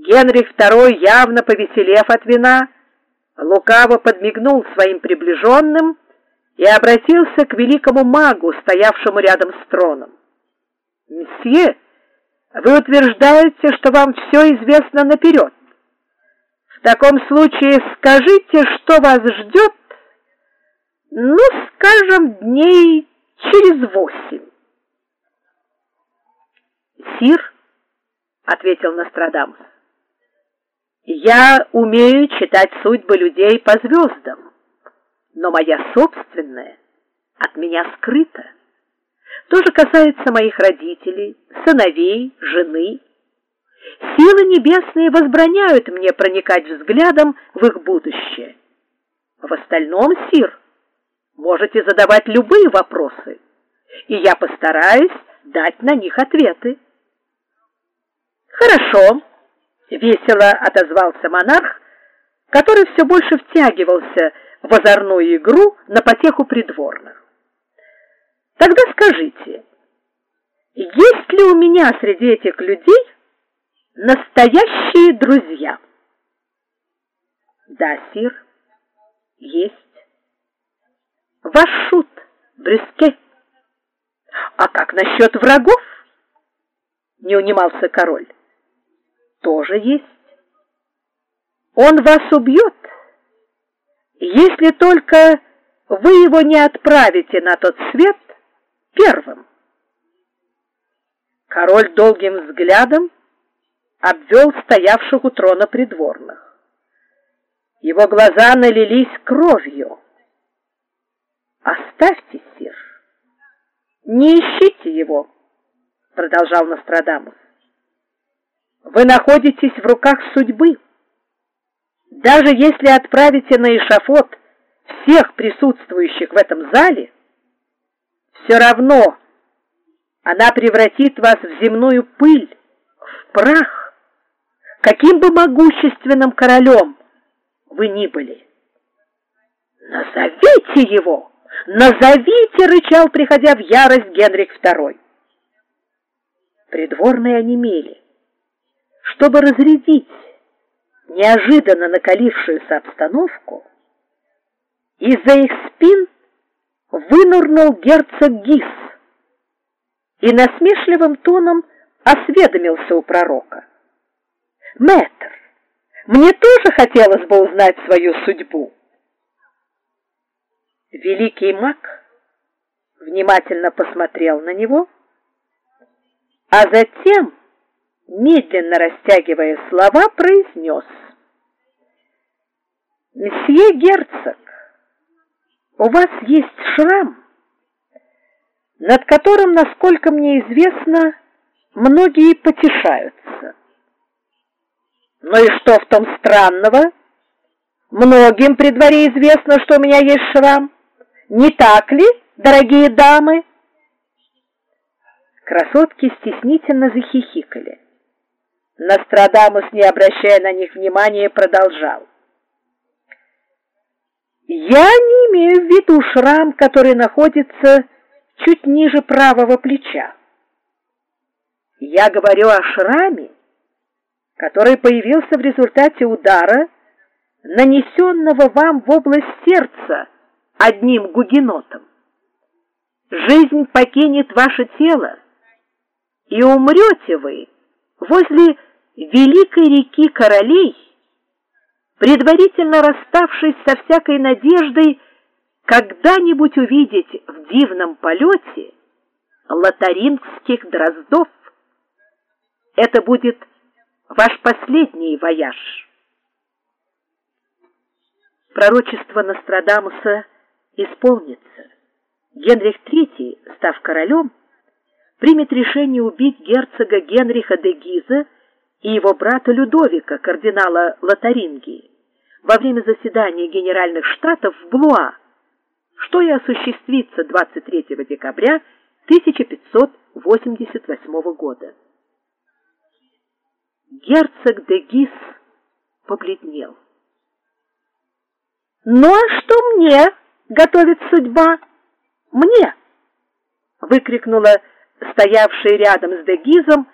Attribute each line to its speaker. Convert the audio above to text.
Speaker 1: Генрих II, явно повеселев от вина, лукаво подмигнул своим приближенным и обратился к великому магу, стоявшему рядом с троном. «Мсье, вы утверждаете, что вам все известно наперед. В таком случае скажите, что вас ждет, ну, скажем, дней через 8. «Сир, — ответил Нострадамус, — я умею читать судьбы людей по звездам, но моя собственная от меня скрыта. То же касается моих родителей, сыновей, жены. Силы небесные возбраняют мне проникать взглядом в их будущее. В остальном, сир, можете задавать любые вопросы, и я постараюсь дать на них ответы». «Хорошо», — весело отозвался монарх, который все больше втягивался в озорную игру на потеху придворных. «Тогда скажите, есть ли у меня среди этих людей настоящие друзья?» «Да, сир, есть. Ваш шут Брюске». «А как насчет врагов?» — не унимался король. «Тоже есть. Он вас убьет, если только вы его не отправите на тот свет первым». Король долгим взглядом обвел стоявших у трона придворных. Его глаза налились кровью. «Оставьте, сир, не ищите его», — продолжал Нострадамус. «Вы находитесь в руках судьбы. Даже если отправите на эшафот всех присутствующих в этом зале, все равно она превратит вас в земную пыль, в прах, каким бы могущественным королем вы ни были». «Назовите его! Назовите!» — рычал, приходя в ярость, Генрих II. Придворные онемели. Чтобы разрядить неожиданно накалившуюся обстановку, из-за их спин вынурнул герцог Гис и насмешливым тоном осведомился у пророка: «Мэтр, мне тоже хотелось бы узнать свою судьбу». Великий маг внимательно посмотрел на него, а затем, медленно растягивая слова, произнес: «Мсье герцог, у вас есть шрам, над которым, насколько мне известно, многие потешаются». «Ну и что в том странного? Многим при дворе известно, что у меня есть шрам. Не так ли, дорогие дамы?» Красотки стеснительно захихикали. Нострадамус, не обращая на них внимания, продолжал: «Я не имею в виду шрам, который находится чуть ниже правого плеча. Я говорю о шраме, который появился в результате удара, нанесенного вам в область сердца одним гугенотом. Жизнь покинет ваше тело, и умрете вы возле великой реки королей, предварительно расставшись со всякой надеждой когда-нибудь увидеть в дивном полете лотарингских дроздов. Это будет ваш последний вояж». Пророчество Нострадамуса исполнится. Генрих III, став королем, примет решение убить герцога Генриха де Гиза и его брата Людовика, кардинала Лотарингии, во время заседания Генеральных Штатов в Блуа, что и осуществится 23 декабря 1588 года. Герцог де Гиз побледнел. «Ну а что мне готовит судьба? Мне!» — выкрикнула стоявшая рядом с де Гизом